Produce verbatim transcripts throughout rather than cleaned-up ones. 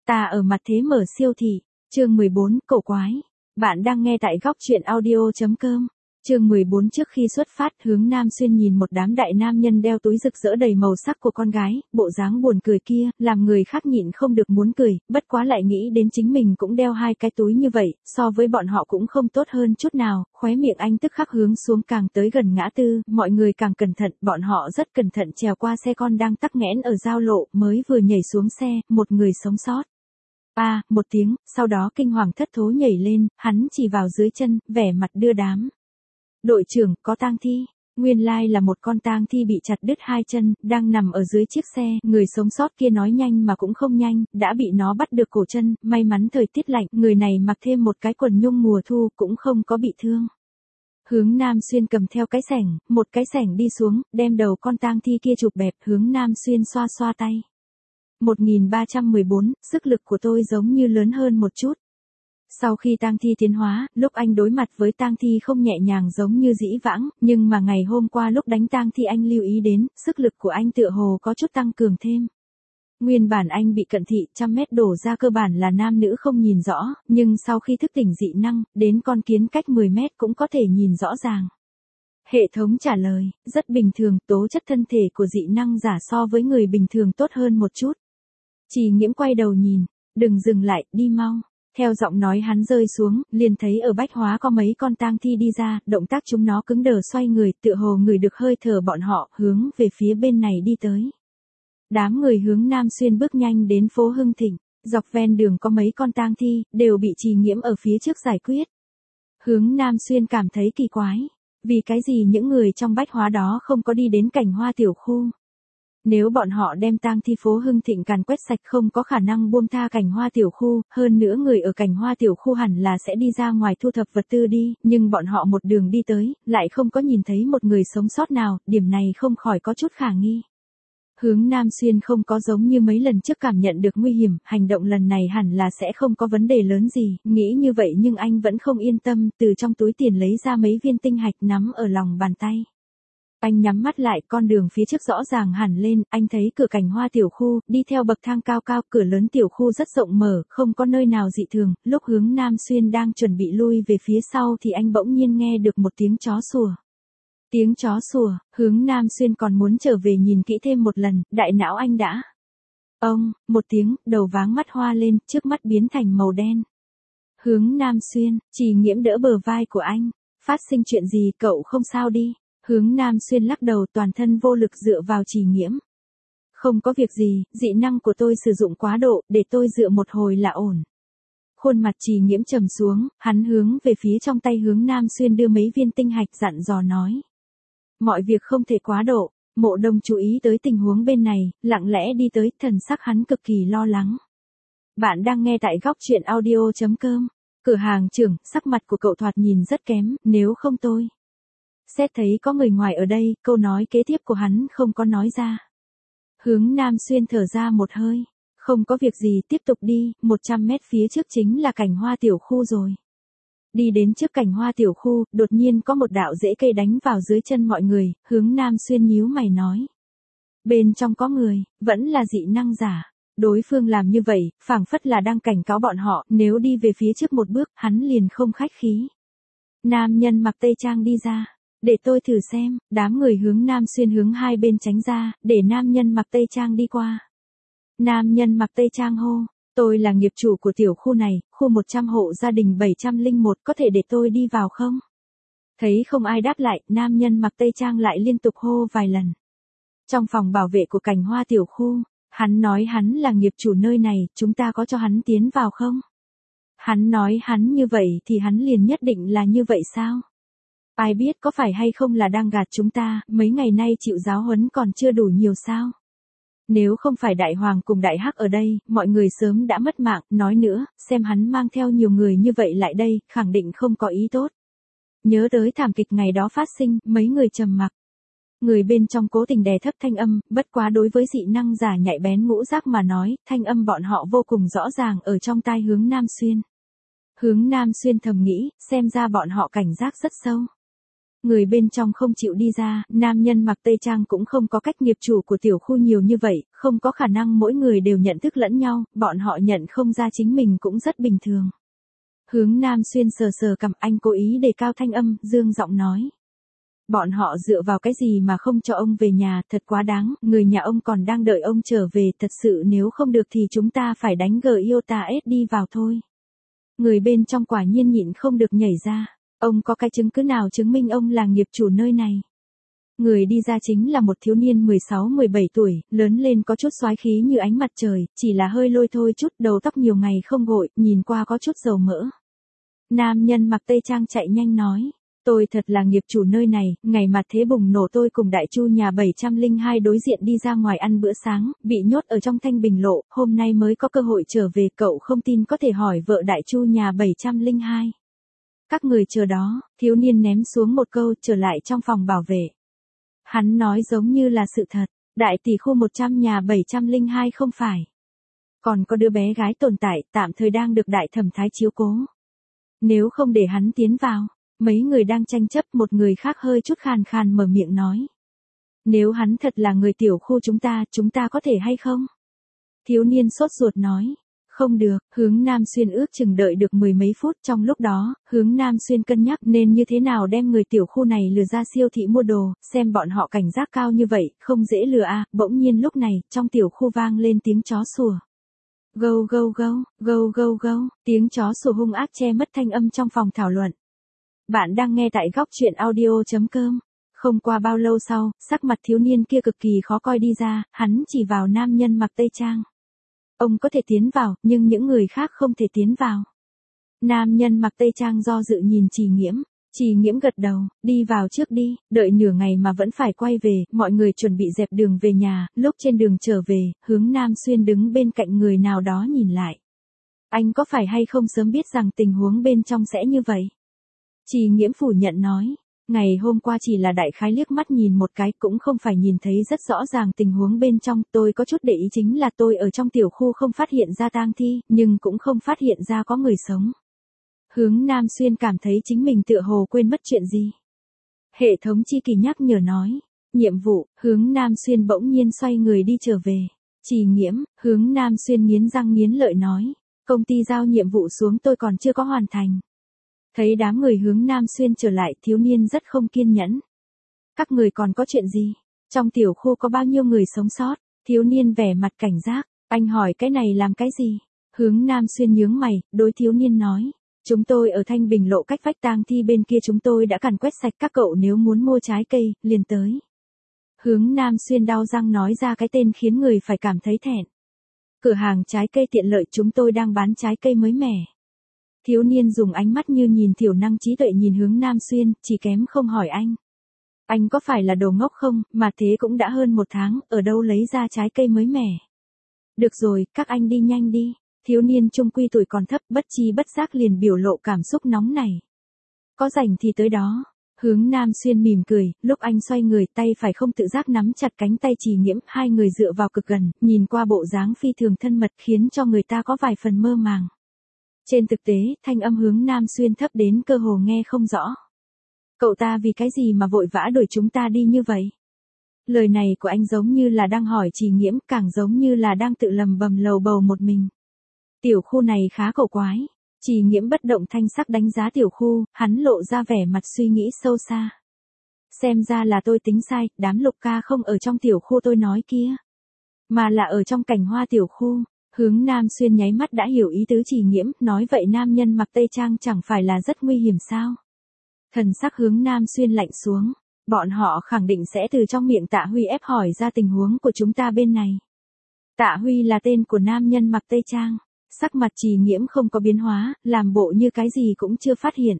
Ta ở mặt thế mở siêu thị, chương mười bốn, cổ quái. Bạn đang nghe tại góc truyện audio.com. Chương mười bốn trước khi xuất phát, Hướng Nam Xuyên nhìn một đám đại nam nhân đeo túi rực rỡ đầy màu sắc của con gái, bộ dáng buồn cười kia, làm người khác nhịn không được muốn cười, bất quá lại nghĩ đến chính mình cũng đeo hai cái túi như vậy, so với bọn họ cũng không tốt hơn chút nào, khóe miệng anh tức khắc hướng xuống càng tới gần ngã tư, mọi người càng cẩn thận, bọn họ rất cẩn thận trèo qua xe con đang tắc nghẽn ở giao lộ, mới vừa nhảy xuống xe, một người sống sót. A, à, một tiếng, sau đó kinh hoàng thất thố nhảy lên, hắn chỉ vào dưới chân, vẻ mặt đưa đám. Đội trưởng, có tang thi. Nguyên lai là một con tang thi bị chặt đứt hai chân, đang nằm ở dưới chiếc xe, người sống sót kia nói nhanh mà cũng không nhanh, đã bị nó bắt được cổ chân, may mắn thời tiết lạnh, người này mặc thêm một cái quần nhung mùa thu, cũng không có bị thương. Hướng Nam Xuyên cầm theo cái xẻng, một cái xẻng đi xuống, đem đầu con tang thi kia chụp bẹp, Hướng Nam Xuyên xoa xoa tay. một nghìn ba trăm mười bốn, sức lực của tôi giống như lớn hơn một chút. Sau khi tang thi tiến hóa, lúc anh đối mặt với tang thi không nhẹ nhàng giống như dĩ vãng, nhưng mà ngày hôm qua lúc đánh tang thi anh lưu ý đến, sức lực của anh tựa hồ có chút tăng cường thêm. Nguyên bản anh bị cận thị, trăm mét đổ ra cơ bản là nam nữ không nhìn rõ, nhưng sau khi thức tỉnh dị năng, đến con kiến cách mười mét cũng có thể nhìn rõ ràng. Hệ thống trả lời, rất bình thường, tố chất thân thể của dị năng giả so với người bình thường tốt hơn một chút. Chỉ Nghiễm quay đầu nhìn, đừng dừng lại, đi mau. Theo giọng nói hắn rơi xuống, liền thấy ở bách hóa có mấy con tang thi đi ra, động tác chúng nó cứng đờ xoay người, tựa hồ người được hơi thở bọn họ, hướng về phía bên này đi tới. Đám người Hướng Nam Xuyên bước nhanh đến phố Hưng Thịnh, dọc ven đường có mấy con tang thi, đều bị Trì Nghiễm ở phía trước giải quyết. Hướng Nam Xuyên cảm thấy kỳ quái, vì cái gì những người trong bách hóa đó không có đi đến cảnh hoa tiểu khu. Nếu bọn họ đem tang thi phố Hưng Thịnh càn quét sạch không có khả năng buông tha cảnh hoa tiểu khu, hơn nữa người ở cảnh hoa tiểu khu hẳn là sẽ đi ra ngoài thu thập vật tư đi, nhưng bọn họ một đường đi tới, lại không có nhìn thấy một người sống sót nào, điểm này không khỏi có chút khả nghi. Hướng Nam Xuyên không có giống như mấy lần trước cảm nhận được nguy hiểm, hành động lần này hẳn là sẽ không có vấn đề lớn gì, nghĩ như vậy nhưng anh vẫn không yên tâm, từ trong túi tiền lấy ra mấy viên tinh hạch nắm ở lòng bàn tay. Anh nhắm mắt lại, con đường phía trước rõ ràng hẳn lên, anh thấy cửa cảnh hoa tiểu khu, đi theo bậc thang cao cao, cửa lớn tiểu khu rất rộng mở, không có nơi nào dị thường, lúc Hướng Nam Xuyên đang chuẩn bị lui về phía sau thì anh bỗng nhiên nghe được một tiếng chó sủa. Tiếng chó sủa, Hướng Nam Xuyên còn muốn trở về nhìn kỹ thêm một lần, đại não anh đã. Ông, một tiếng, đầu váng mắt hoa lên, trước mắt biến thành màu đen. Hướng Nam Xuyên, Trì Nghiễm đỡ bờ vai của anh, phát sinh chuyện gì, cậu không sao đi. Hướng Nam Xuyên lắc đầu, toàn thân vô lực dựa vào Trì Nghiễm. Không có việc gì, dị năng của tôi sử dụng quá độ, để tôi dựa một hồi là ổn. Khuôn mặt Trì Nghiễm trầm xuống, hắn hướng về phía trong tay Hướng Nam Xuyên đưa mấy viên tinh hạch dặn dò nói. Mọi việc không thể quá độ, Mộ Đông chú ý tới tình huống bên này, lặng lẽ đi tới, thần sắc hắn cực kỳ lo lắng. Bạn đang nghe tại góc truyện audio.com. Cửa hàng trưởng, sắc mặt của cậu thoạt nhìn rất kém, nếu không tôi. Xét thấy có người ngoài ở đây, câu nói kế tiếp của hắn không có nói ra. Hướng Nam Xuyên thở ra một hơi. Không có việc gì, tiếp tục đi, một trăm mét phía trước chính là cảnh hoa tiểu khu rồi. Đi đến trước cảnh hoa tiểu khu, đột nhiên có một đạo rễ cây đánh vào dưới chân mọi người, Hướng Nam Xuyên nhíu mày nói. Bên trong có người, vẫn là dị năng giả. Đối phương làm như vậy, phảng phất là đang cảnh cáo bọn họ, nếu đi về phía trước một bước, hắn liền không khách khí. Nam nhân mặc tây trang đi ra. Để tôi thử xem, đám người Hướng Nam Xuyên hướng hai bên tránh ra, để nam nhân mặc tây trang đi qua. Nam nhân mặc tây trang hô, tôi là nghiệp chủ của tiểu khu này, khu một trăm hộ gia đình bảy trăm lẻ một, có thể để tôi đi vào không? Thấy không ai đáp lại, nam nhân mặc tây trang lại liên tục hô vài lần. Trong phòng bảo vệ của cảnh hoa tiểu khu, hắn nói hắn là nghiệp chủ nơi này, chúng ta có cho hắn tiến vào không? Hắn nói hắn như vậy thì hắn liền nhất định là như vậy sao? Ai biết có phải hay không là đang gạt chúng ta, mấy ngày nay chịu giáo huấn còn chưa đủ nhiều sao? Nếu không phải đại hoàng cùng đại hắc ở đây, mọi người sớm đã mất mạng, nói nữa, xem hắn mang theo nhiều người như vậy lại đây, khẳng định không có ý tốt. Nhớ tới thảm kịch ngày đó phát sinh, mấy người trầm mặc. Người bên trong cố tình đè thấp thanh âm, bất quá đối với dị năng giả nhạy bén ngũ giác mà nói, thanh âm bọn họ vô cùng rõ ràng ở trong tai Hướng Nam Xuyên. Hướng Nam Xuyên thầm nghĩ, xem ra bọn họ cảnh giác rất sâu. Người bên trong không chịu đi ra, nam nhân mặc tây trang cũng không có cách, nghiệp chủ của tiểu khu nhiều như vậy, không có khả năng mỗi người đều nhận thức lẫn nhau, bọn họ nhận không ra chính mình cũng rất bình thường. Hướng Nam Xuyên sờ sờ cằm, anh cố ý đề cao thanh âm, dương giọng nói. Bọn họ dựa vào cái gì mà không cho ông về nhà, thật quá đáng, người nhà ông còn đang đợi ông trở về, thật sự nếu không được thì chúng ta phải đánh Giota ét đi vào thôi. Người bên trong quả nhiên nhịn không được nhảy ra, ông có cái chứng cứ nào chứng minh ông là nghiệp chủ nơi này? Người đi ra chính là một thiếu niên mười sáu mười bảy tuổi, lớn lên có chút soái khí như ánh mặt trời, chỉ là hơi lôi thôi chút, đầu tóc nhiều ngày không gội, nhìn qua có chút dầu mỡ. Nam nhân mặc tây trang chạy nhanh nói. Tôi thật là nghiệp chủ nơi này, ngày mặt thế bùng nổ tôi cùng đại chu nhà bảy trăm lẻ hai đối diện đi ra ngoài ăn bữa sáng, bị nhốt ở trong Thanh Bình lộ, hôm nay mới có cơ hội trở về, cậu không tin có thể hỏi vợ đại chu nhà bảy trăm lẻ hai. Các người chờ đó, thiếu niên ném xuống một câu, trở lại trong phòng bảo vệ. Hắn nói giống như là sự thật, đại tỷ khu một trăm nhà bảy trăm lẻ hai không phải. Còn có đứa bé gái tồn tại, tạm thời đang được đại thẩm thái chiếu cố. Nếu không để hắn tiến vào. Mấy người đang tranh chấp, một người khác hơi chút khàn khàn mở miệng nói. Nếu hắn thật là người tiểu khu chúng ta, chúng ta có thể hay không? Thiếu niên sốt ruột nói. Không được, Hướng Nam Xuyên ước chừng đợi được mười mấy phút, trong lúc đó, Hướng Nam Xuyên cân nhắc nên như thế nào đem người tiểu khu này lừa ra siêu thị mua đồ, xem bọn họ cảnh giác cao như vậy, không dễ lừa à, bỗng nhiên lúc này, trong tiểu khu vang lên tiếng chó sủa. Gâu gâu gâu, gâu gâu gâu, tiếng chó sủa hung ác che mất thanh âm trong phòng thảo luận. Bạn đang nghe tại góc truyện audio chấm com. Không qua bao lâu sau, sắc mặt thiếu niên kia cực kỳ khó coi đi ra, hắn chỉ vào nam nhân mặc tây trang. Ông có thể tiến vào, nhưng những người khác không thể tiến vào. Nam nhân mặc tây trang do dự nhìn Trì Nghiễm. Trì Nghiễm gật đầu, đi vào trước đi, đợi nửa ngày mà vẫn phải quay về, mọi người chuẩn bị dẹp đường về nhà, lúc trên đường trở về, Hướng Nam Xuyên đứng bên cạnh người nào đó nhìn lại. Anh có phải hay không sớm biết rằng tình huống bên trong sẽ như vậy? Trì Nghiễm phủ nhận nói, ngày hôm qua chỉ là đại khái liếc mắt nhìn một cái, cũng không phải nhìn thấy rất rõ ràng tình huống bên trong, tôi có chút để ý chính là tôi ở trong tiểu khu không phát hiện ra tang thi, nhưng cũng không phát hiện ra có người sống. Hướng Nam Xuyên cảm thấy chính mình tựa hồ quên mất chuyện gì. Hệ thống chi kỳ nhắc nhở nói, nhiệm vụ, Hướng Nam Xuyên bỗng nhiên xoay người đi trở về. Trì Nghiễm, Hướng Nam Xuyên nghiến răng nghiến lợi nói, công ty giao nhiệm vụ xuống tôi còn chưa có hoàn thành. Thấy đám người Hướng Nam Xuyên trở lại, thiếu niên rất không kiên nhẫn. Các người còn có chuyện gì? Trong tiểu khu có bao nhiêu người sống sót? Thiếu niên vẻ mặt cảnh giác, anh hỏi cái này làm cái gì? Hướng Nam Xuyên nhướng mày, đối thiếu niên nói. Chúng tôi ở Thanh Bình lộ cách vách tang thi bên kia chúng tôi đã càn quét sạch, các cậu nếu muốn mua trái cây, liền tới. Hướng Nam Xuyên đau răng nói ra cái tên khiến người phải cảm thấy thẹn. Cửa hàng trái cây tiện lợi, chúng tôi đang bán trái cây mới mẻ. Thiếu niên dùng ánh mắt như nhìn thiểu năng trí tuệ nhìn Hướng Nam Xuyên, chỉ kém không hỏi anh. Anh có phải là đồ ngốc không, mà thế cũng đã hơn một tháng, ở đâu lấy ra trái cây mới mẻ. Được rồi, các anh đi nhanh đi. Thiếu niên trung quy tuổi còn thấp, bất chi bất giác liền biểu lộ cảm xúc nóng này. Có rảnh thì tới đó. Hướng Nam Xuyên mỉm cười, lúc anh xoay người, tay phải không tự giác nắm chặt cánh tay Trì Nghiễm, hai người dựa vào cực gần, nhìn qua bộ dáng phi thường thân mật khiến cho người ta có vài phần mơ màng. Trên thực tế, thanh âm Hướng Nam Xuyên thấp đến cơ hồ nghe không rõ. Cậu ta vì cái gì mà vội vã đuổi chúng ta đi như vậy? Lời này của anh giống như là đang hỏi Trì Nghiễm, càng giống như là đang tự lầm bầm lầu bầu một mình. Tiểu khu này khá cổ quái. Trì Nghiễm bất động thanh sắc đánh giá tiểu khu, hắn lộ ra vẻ mặt suy nghĩ sâu xa. Xem ra là tôi tính sai, đám Lục ca không ở trong tiểu khu tôi nói kia, mà là ở trong cảnh hoa tiểu khu. Hướng Nam Xuyên nháy mắt đã hiểu ý tứ Trì Nghiễm, nói vậy nam nhân mặc tây trang chẳng phải là rất nguy hiểm sao? Thần sắc Hướng Nam Xuyên lạnh xuống, bọn họ khẳng định sẽ từ trong miệng Tạ Huy ép hỏi ra tình huống của chúng ta bên này. Tạ Huy là tên của nam nhân mặc tây trang. Sắc mặt Trì Nghiễm không có biến hóa, làm bộ như cái gì cũng chưa phát hiện.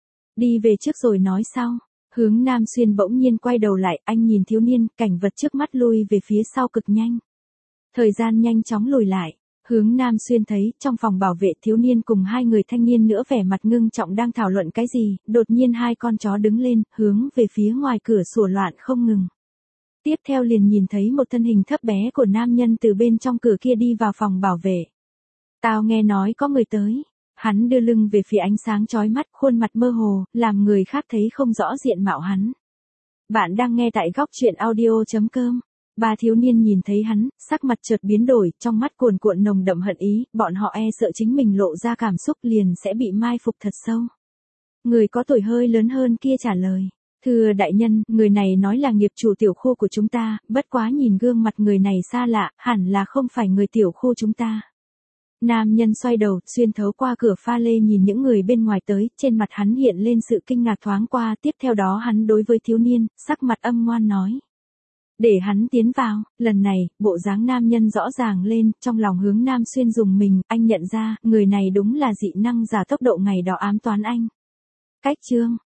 Đi về trước rồi nói sau. Hướng Nam Xuyên bỗng nhiên quay đầu lại, anh nhìn thiếu niên, cảnh vật trước mắt lui về phía sau cực nhanh. Thời gian nhanh chóng lùi lại. Hướng Nam Xuyên thấy, trong phòng bảo vệ thiếu niên cùng hai người thanh niên nữa vẻ mặt ngưng trọng đang thảo luận cái gì, đột nhiên hai con chó đứng lên, hướng về phía ngoài cửa sủa loạn không ngừng. Tiếp theo liền nhìn thấy một thân hình thấp bé của nam nhân từ bên trong cửa kia đi vào phòng bảo vệ. Tao nghe nói có người tới. Hắn đưa lưng về phía ánh sáng chói mắt, khuôn mặt mơ hồ, làm người khác thấy không rõ diện mạo hắn. Bạn đang nghe tại góc chuyện audio chấm com. Ba thiếu niên nhìn thấy hắn, sắc mặt chợt biến đổi, trong mắt cuồn cuộn nồng đậm hận ý, bọn họ e sợ chính mình lộ ra cảm xúc liền sẽ bị mai phục thật sâu. Người có tuổi hơi lớn hơn kia trả lời. Thưa đại nhân, người này nói là nghiệp chủ tiểu khu của chúng ta, bất quá nhìn gương mặt người này xa lạ, hẳn là không phải người tiểu khu chúng ta. Nam nhân xoay đầu, xuyên thấu qua cửa pha lê nhìn những người bên ngoài tới, trên mặt hắn hiện lên sự kinh ngạc thoáng qua, tiếp theo đó hắn đối với thiếu niên, sắc mặt âm ngoan nói. Để hắn tiến vào, lần này, bộ dáng nam nhân rõ ràng lên, trong lòng hướng Nam Xuyên dùng mình, anh nhận ra, người này đúng là dị năng giả tốc độ ngày đó ám toán anh. Cách chương.